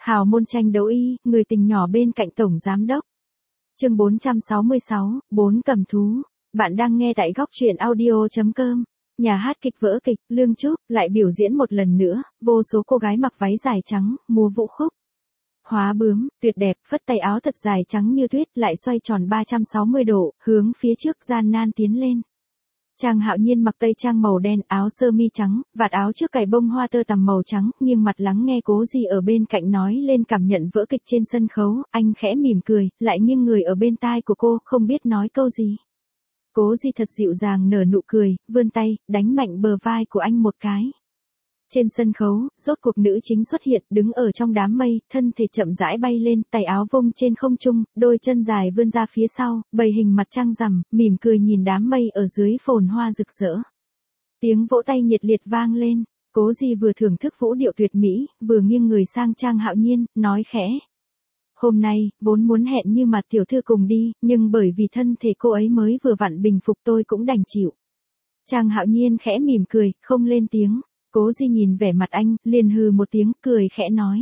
Hào môn tranh đấu y, người tình nhỏ bên cạnh tổng giám đốc. Chương 466, 4 cầm thú. Bạn đang nghe tại góc truyện audio.com. Nhà hát kịch vỡ kịch, Lương Trúc lại biểu diễn một lần nữa, vô số cô gái mặc váy dài trắng, múa vũ khúc. Hóa bướm, tuyệt đẹp, phất tay áo thật dài trắng như tuyết lại xoay tròn 360 độ, hướng phía trước gian nan tiến lên. Trang Hạo Nhiên mặc tây trang màu đen, áo sơ mi trắng, vạt áo trước cài bông hoa tơ tằm màu trắng, nghiêng mặt lắng nghe Cố Di ở bên cạnh nói lên cảm nhận vỡ kịch trên sân khấu, anh khẽ mỉm cười, lại nghiêng người ở bên tai của cô, không biết nói câu gì. Cố Di thật dịu dàng nở nụ cười, vươn tay, đánh mạnh bờ vai của anh một cái. Trên sân khấu, rốt cuộc nữ chính xuất hiện, đứng ở trong đám mây, thân thể chậm rãi bay lên, tay áo vung trên không trung, đôi chân dài vươn ra phía sau, bày hình mặt trăng rằm, mỉm cười nhìn đám mây ở dưới phồn hoa rực rỡ. Tiếng vỗ tay nhiệt liệt vang lên, Cố Di vừa thưởng thức vũ điệu tuyệt mỹ, vừa nghiêng người sang Trang Hạo Nhiên, nói khẽ. Hôm nay, vốn muốn hẹn như mặt tiểu thư cùng đi, nhưng bởi vì thân thể cô ấy mới vừa vặn bình phục tôi cũng đành chịu. Trang Hạo Nhiên khẽ mỉm cười, không lên tiếng. Cố Di nhìn vẻ mặt anh, liền hừ một tiếng, cười khẽ nói.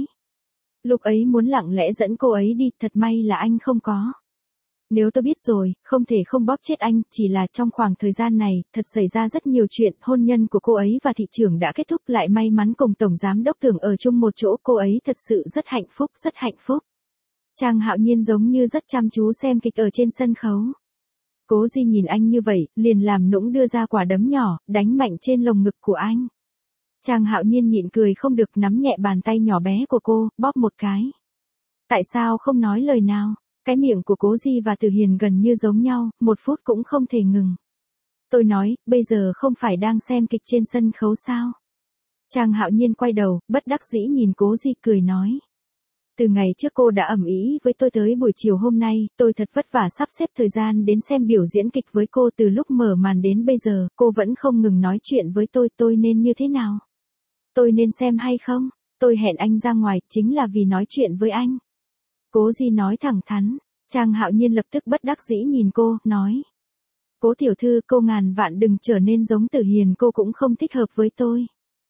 Lúc ấy muốn lặng lẽ dẫn cô ấy đi, thật may là anh không có. Nếu tôi biết rồi, không thể không bóp chết anh, chỉ là trong khoảng thời gian này, thật xảy ra rất nhiều chuyện, hôn nhân của cô ấy và thị trưởng đã kết thúc lại may mắn cùng tổng giám đốc Tưởng ở chung một chỗ, cô ấy thật sự rất hạnh phúc, rất hạnh phúc. Trang Hạo Nhiên giống như rất chăm chú xem kịch ở trên sân khấu. Cố Di nhìn anh như vậy, liền làm nũng đưa ra quả đấm nhỏ, đánh mạnh trên lồng ngực của anh. Trang Hạo Nhiên nhịn cười không được, nắm nhẹ bàn tay nhỏ bé của cô, bóp một cái. Tại sao không nói lời nào? Cái miệng của Cố Di và Từ Hiền gần như giống nhau, một phút cũng không thể ngừng. Tôi nói, bây giờ không phải đang xem kịch trên sân khấu sao? Trang Hạo Nhiên quay đầu, bất đắc dĩ nhìn Cố Di cười nói. Từ ngày trước cô đã ầm ĩ với tôi tới buổi chiều hôm nay, tôi thật vất vả sắp xếp thời gian đến xem biểu diễn kịch với cô, từ lúc mở màn đến bây giờ, cô vẫn không ngừng nói chuyện với tôi nên như thế nào? Tôi nên xem hay không? Tôi hẹn anh ra ngoài, chính là vì nói chuyện với anh. Cố Di nói thẳng thắn, Trang Hạo Nhiên lập tức bất đắc dĩ nhìn cô, nói. Cố tiểu thư, cô ngàn vạn đừng trở nên giống Tử Hiền, cô cũng không thích hợp với tôi.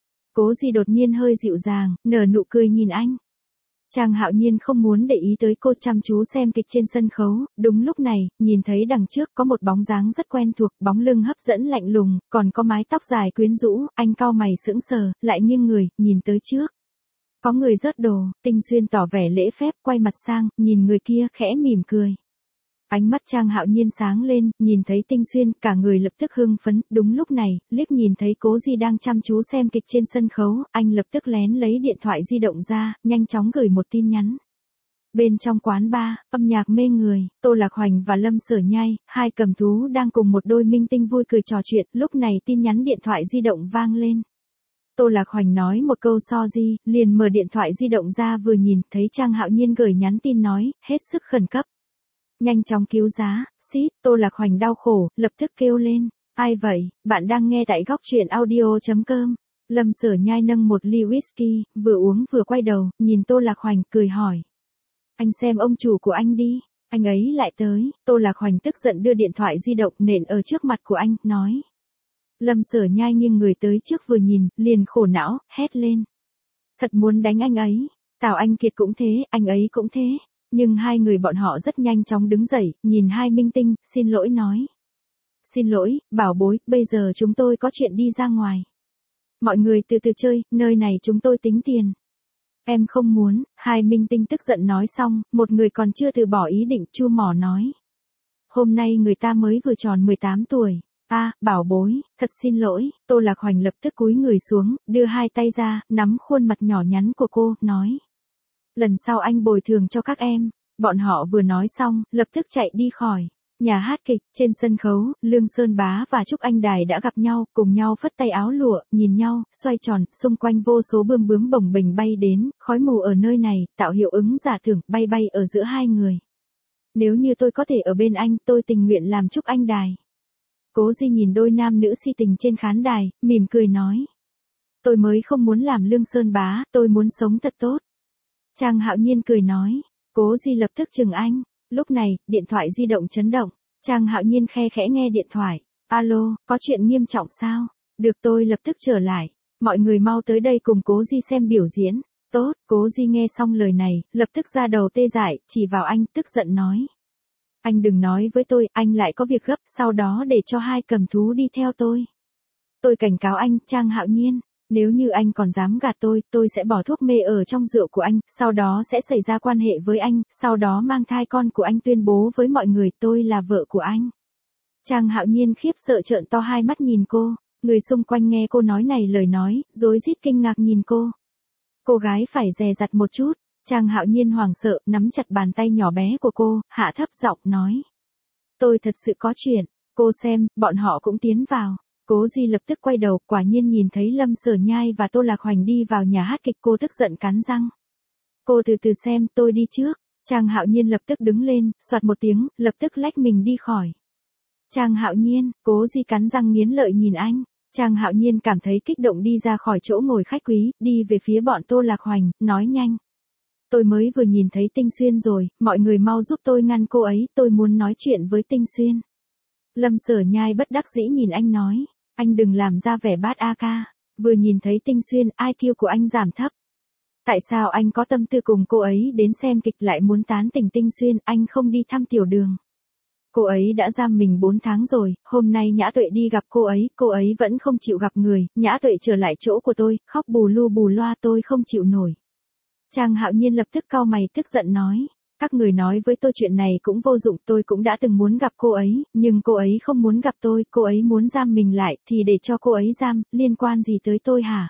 Cố Di đột nhiên hơi dịu dàng, nở nụ cười nhìn anh. Trang Hạo Nhiên không muốn để ý tới cô, chăm chú xem kịch trên sân khấu, đúng lúc này, nhìn thấy đằng trước có một bóng dáng rất quen thuộc, bóng lưng hấp dẫn lạnh lùng, còn có mái tóc dài quyến rũ, anh cau mày sững sờ, lại nghiêng người, nhìn tới trước. Có người rớt đồ, Tinh Xuyên tỏ vẻ lễ phép, quay mặt sang, nhìn người kia, khẽ mỉm cười. Ánh mắt Trang Hạo Nhiên sáng lên, nhìn thấy Tinh Xuyên, cả người lập tức hưng phấn, đúng lúc này, liếc nhìn thấy Cố Di đang chăm chú xem kịch trên sân khấu, anh lập tức lén lấy điện thoại di động ra, nhanh chóng gửi một tin nhắn. Bên trong quán bar, âm nhạc mê người, Tô Lạc Hoành và Lâm Sở Nhai, hai cầm thú đang cùng một đôi minh tinh vui cười trò chuyện, lúc này tin nhắn điện thoại di động vang lên. Tô Lạc Hoành nói một câu sorry, liền mở điện thoại di động ra vừa nhìn, thấy Trang Hạo Nhiên gửi nhắn tin nói, hết sức khẩn cấp. Nhanh chóng cứu giá, xít, Tô Lạc Hoành đau khổ, lập tức kêu lên. Ai vậy, bạn đang nghe tại góc truyện audio.com. Lâm Sở Nhai nâng một ly whisky, vừa uống vừa quay đầu, nhìn Tô Lạc Hoành, cười hỏi. Anh xem ông chủ của anh đi, anh ấy lại tới. Tô Lạc Hoành tức giận đưa điện thoại di động nện ở trước mặt của anh, nói. Lâm Sở Nhai nghiêng người tới trước vừa nhìn, liền khổ não, hét lên. Thật muốn đánh anh ấy. Tào Anh Kiệt cũng thế, anh ấy cũng thế. Nhưng hai người bọn họ rất nhanh chóng đứng dậy, nhìn hai minh tinh, xin lỗi nói. Xin lỗi, bảo bối, bây giờ chúng tôi có chuyện đi ra ngoài. Mọi người từ từ chơi, nơi này chúng tôi tính tiền. Em không muốn, hai minh tinh tức giận nói xong, một người còn chưa từ bỏ ý định, chu mỏ nói. Hôm nay người ta mới vừa tròn 18 tuổi. Bảo bối, thật xin lỗi. Tô Lạc Hoành lập tức cúi người xuống, đưa hai tay ra, nắm khuôn mặt nhỏ nhắn của cô, nói. Lần sau anh bồi thường cho các em. Bọn họ vừa nói xong, lập tức chạy đi khỏi. Nhà hát kịch, trên sân khấu, Lương Sơn Bá và Trúc Anh Đài đã gặp nhau, cùng nhau phất tay áo lụa, nhìn nhau, xoay tròn, xung quanh vô số bươm bướm bồng bềnh bay đến, khói mù ở nơi này, tạo hiệu ứng giả tưởng, bay bay ở giữa hai người. Nếu như tôi có thể ở bên anh, tôi tình nguyện làm Trúc Anh Đài. Cố Di nhìn đôi nam nữ si tình trên khán đài, mỉm cười nói. Tôi mới không muốn làm Lương Sơn Bá, tôi muốn sống thật tốt. Trang Hạo Nhiên cười nói. Cố Di lập tức chừng anh. Lúc này, điện thoại di động chấn động. Trang Hạo Nhiên khe khẽ nghe điện thoại. Alo, có chuyện nghiêm trọng sao? Được, tôi lập tức trở lại. Mọi người mau tới đây cùng Cố Di xem biểu diễn. Tốt, Cố Di nghe xong lời này, lập tức ra đầu tê dại, chỉ vào anh, tức giận nói. Anh đừng nói với tôi, anh lại có việc gấp, sau đó để cho hai cầm thú đi theo tôi. Tôi cảnh cáo anh, Trang Hạo Nhiên, nếu như anh còn dám gạt tôi sẽ bỏ thuốc mê ở trong rượu của anh, sau đó sẽ xảy ra quan hệ với anh, sau đó mang thai con của anh tuyên bố với mọi người tôi là vợ của anh. Trang Hạo Nhiên khiếp sợ trợn to hai mắt nhìn cô, người xung quanh nghe cô nói này lời nói, rối rít kinh ngạc nhìn cô. Cô gái phải dè dặt một chút, Trang Hạo Nhiên hoảng sợ, nắm chặt bàn tay nhỏ bé của cô, hạ thấp giọng nói. Tôi thật sự có chuyện, cô xem, bọn họ cũng tiến vào. Cố Di lập tức quay đầu, quả nhiên nhìn thấy Lâm Sở Nhai và Tô Lạc Hoành đi vào nhà hát kịch, cô tức giận cắn răng. Cô từ từ xem, tôi đi trước. Trang Hạo Nhiên lập tức đứng lên, soạt một tiếng, lập tức lách mình đi khỏi. Trang Hạo Nhiên, Cố Di cắn răng nghiến lợi nhìn anh. Trang Hạo Nhiên cảm thấy kích động đi ra khỏi chỗ ngồi khách quý, đi về phía bọn Tô Lạc Hoành, nói nhanh. Tôi mới vừa nhìn thấy Tinh Xuyên rồi, mọi người mau giúp tôi ngăn cô ấy, tôi muốn nói chuyện với Tinh Xuyên. Lâm Sở Nhai bất đắc dĩ nhìn anh nói, anh đừng làm ra vẻ bát a ca, vừa nhìn thấy Tinh Xuyên, IQ của anh giảm thấp. Tại sao anh có tâm tư cùng cô ấy đến xem kịch lại muốn tán tỉnh Tinh Xuyên, anh không đi thăm Tiểu Đường. Cô ấy đã giam mình 4 tháng rồi, hôm nay Nhã Tuệ đi gặp cô ấy vẫn không chịu gặp người, Nhã Tuệ trở lại chỗ của tôi, khóc bù lu bù loa tôi không chịu nổi. Trang Hạo Nhiên lập tức cau mày tức giận nói, các người nói với tôi chuyện này cũng vô dụng, tôi cũng đã từng muốn gặp cô ấy, nhưng cô ấy không muốn gặp tôi, cô ấy muốn giam mình lại, thì để cho cô ấy giam, liên quan gì tới tôi hả?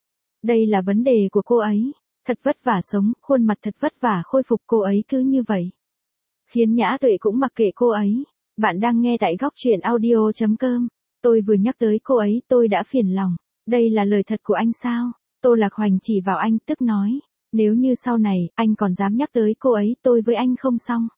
Đây là vấn đề của cô ấy, thật vất vả sống, khuôn mặt thật vất vả khôi phục cô ấy cứ như vậy. Khiến Nhã Tuệ cũng mặc kệ cô ấy. Bạn đang nghe tại góc truyện audio.com. Tôi vừa nhắc tới cô ấy tôi đã phiền lòng. Đây là lời thật của anh sao? Tô Lạc Hoành chỉ vào anh tức nói. Nếu như sau này anh còn dám nhắc tới cô ấy tôi với anh không xong.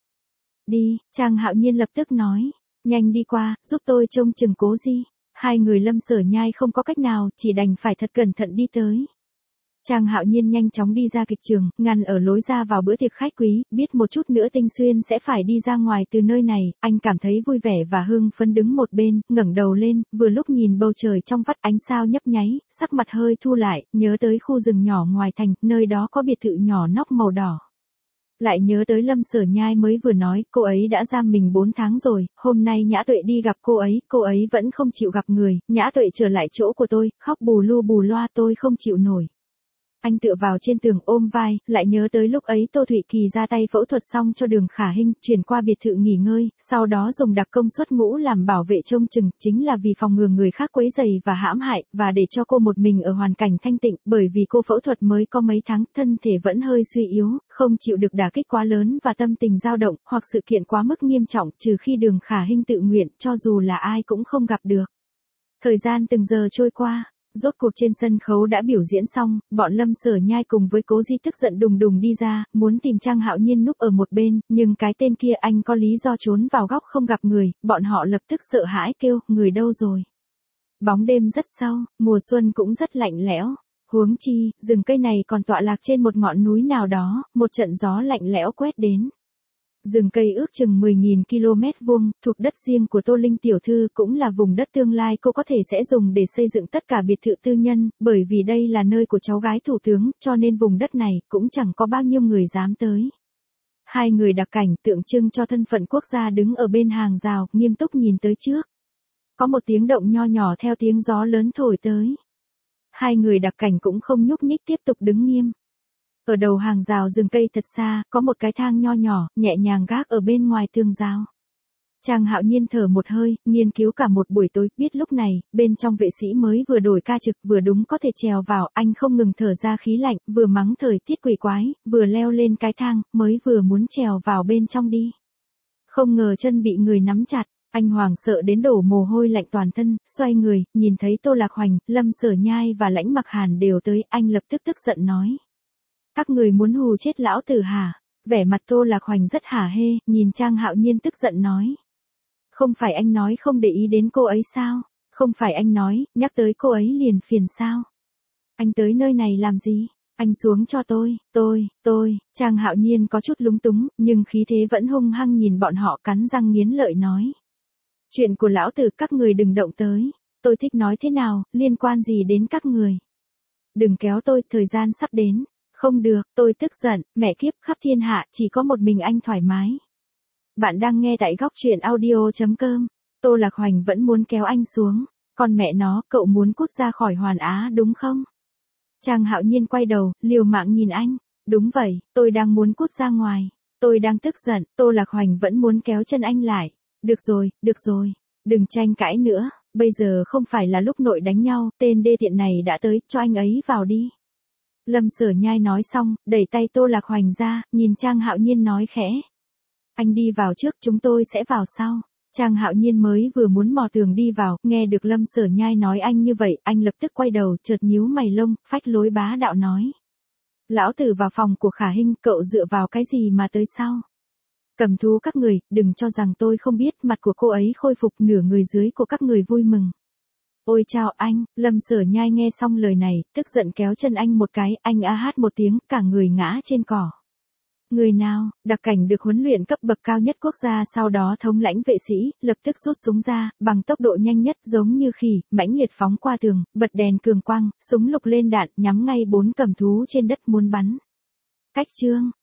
Đi, Trang Hạo Nhiên lập tức nói. Nhanh đi qua, giúp tôi trông chừng Cố Di. Hai người Lâm Sở Nhai không có cách nào, chỉ đành phải thật cẩn thận đi tới. Trang Hạo Nhiên nhanh chóng đi ra kịch trường, ngăn ở lối ra vào bữa tiệc khách quý, biết một chút nữa Tinh Xuyên sẽ phải đi ra ngoài từ nơi này, anh cảm thấy vui vẻ và hưng phấn đứng một bên, ngẩng đầu lên, vừa lúc nhìn bầu trời trong vắt ánh sao nhấp nháy, sắc mặt hơi thu lại, nhớ tới khu rừng nhỏ ngoài thành, nơi đó có biệt thự nhỏ nóc màu đỏ. Lại nhớ tới Lâm Sở Nhai mới vừa nói, cô ấy đã giam mình 4 tháng rồi, hôm nay Nhã Tuệ đi gặp cô ấy vẫn không chịu gặp người, Nhã Tuệ trở lại chỗ của tôi, khóc bù lu bù loa tôi không chịu nổi. Anh tựa vào trên tường ôm vai, lại nhớ tới lúc ấy Tô Thụy Kỳ ra tay phẫu thuật xong cho Đường Khả Hinh, chuyển qua biệt thự nghỉ ngơi, sau đó dùng đặc công suất ngũ làm bảo vệ trông chừng, chính là vì phòng ngừa người khác quấy rầy và hãm hại, và để cho cô một mình ở hoàn cảnh thanh tịnh, bởi vì cô phẫu thuật mới có mấy tháng, thân thể vẫn hơi suy yếu, không chịu được đả kích quá lớn và tâm tình dao động, hoặc sự kiện quá mức nghiêm trọng, trừ khi Đường Khả Hinh tự nguyện, cho dù là ai cũng không gặp được. Thời gian từng giờ trôi qua. Rốt cuộc trên sân khấu đã biểu diễn xong, bọn Lâm Sở Nhai cùng với Cố Di tức giận đùng đùng đi ra, muốn tìm Trang Hạo Nhiên núp ở một bên, nhưng cái tên kia anh có lý do trốn vào góc không gặp người, bọn họ lập tức sợ hãi kêu, người đâu rồi? Bóng đêm rất sâu, mùa xuân cũng rất lạnh lẽo. Huống chi, rừng cây này còn tọa lạc trên một ngọn núi nào đó, một trận gió lạnh lẽo quét đến. Rừng cây ước chừng 10.000 km vuông, thuộc đất riêng của Tô Linh tiểu thư, cũng là vùng đất tương lai cô có thể sẽ dùng để xây dựng tất cả biệt thự tư nhân, bởi vì đây là nơi của cháu gái thủ tướng, cho nên vùng đất này cũng chẳng có bao nhiêu người dám tới. Hai người đặc cảnh tượng trưng cho thân phận quốc gia đứng ở bên hàng rào, nghiêm túc nhìn tới trước. Có một tiếng động nho nhỏ theo tiếng gió lớn thổi tới. Hai người đặc cảnh cũng không nhúc nhích tiếp tục đứng nghiêm. Ở đầu hàng rào rừng cây thật xa, có một cái thang nho nhỏ, nhẹ nhàng gác ở bên ngoài tường rào. Trang Hạo Nhiên thở một hơi, nghiên cứu cả một buổi tối, biết lúc này, bên trong vệ sĩ mới vừa đổi ca trực, vừa đúng có thể trèo vào, anh không ngừng thở ra khí lạnh, vừa mắng thời tiết quỷ quái, vừa leo lên cái thang, mới vừa muốn trèo vào bên trong đi. Không ngờ chân bị người nắm chặt, anh hoảng sợ đến đổ mồ hôi lạnh toàn thân, xoay người, nhìn thấy Tô Lạc Hoành, Lâm Sở Nhai và Lãnh Mặc Hàn đều tới, anh lập tức tức giận nói. Các người muốn hù chết lão tử hả? Vẻ mặt Tô Lạc Hoành rất hả hê, nhìn Trang Hạo Nhiên tức giận nói. Không phải anh nói không để ý đến cô ấy sao? Không phải anh nói, nhắc tới cô ấy liền phiền sao? Anh tới nơi này làm gì? Anh xuống cho tôi. Trang Hạo Nhiên có chút lúng túng, nhưng khí thế vẫn hung hăng nhìn bọn họ cắn răng nghiến lợi nói. Chuyện của lão tử các người đừng động tới. Tôi thích nói thế nào, liên quan gì đến các người? Đừng kéo tôi, thời gian sắp đến. Không được, tôi tức giận, mẹ kiếp khắp thiên hạ, chỉ có một mình anh thoải mái. Bạn đang nghe tại góc truyện audio.com. Tô Lạc Hoành vẫn muốn kéo anh xuống. Còn mẹ nó, cậu muốn cút ra khỏi Hoàn Á đúng không? Trang Hạo Nhiên quay đầu, liều mạng nhìn anh. Đúng vậy, tôi đang muốn cút ra ngoài. Tôi đang tức giận, Tô Lạc Hoành vẫn muốn kéo chân anh lại. Được rồi, đừng tranh cãi nữa, bây giờ không phải là lúc nội đánh nhau, tên đê tiện này đã tới, cho anh ấy vào đi. Lâm Sở Nhai nói xong, đẩy tay Tô Lạc Hoành ra, nhìn Trang Hạo Nhiên nói khẽ. Anh đi vào trước, chúng tôi sẽ vào sau. Trang Hạo Nhiên mới vừa muốn mò tường đi vào, nghe được Lâm Sở Nhai nói anh như vậy, anh lập tức quay đầu, chợt nhíu mày lông, phách lối bá đạo nói. Lão tử vào phòng của Khả Hinh, cậu dựa vào cái gì mà tới sau? Cầm thú các người, đừng cho rằng tôi không biết mặt của cô ấy khôi phục, nửa người dưới của các người vui mừng. Ôi chào anh, Lâm Sở Nhai nghe xong lời này, tức giận kéo chân anh một cái, anh a hát một tiếng, cả người ngã trên cỏ. Người nào, đặc cảnh được huấn luyện cấp bậc cao nhất quốc gia, sau đó thống lãnh vệ sĩ, lập tức rút súng ra, bằng tốc độ nhanh nhất giống như khỉ, mãnh liệt phóng qua tường, bật đèn cường quang, súng lục lên đạn, nhắm ngay 4 cầm thú trên đất muốn bắn. Cách chương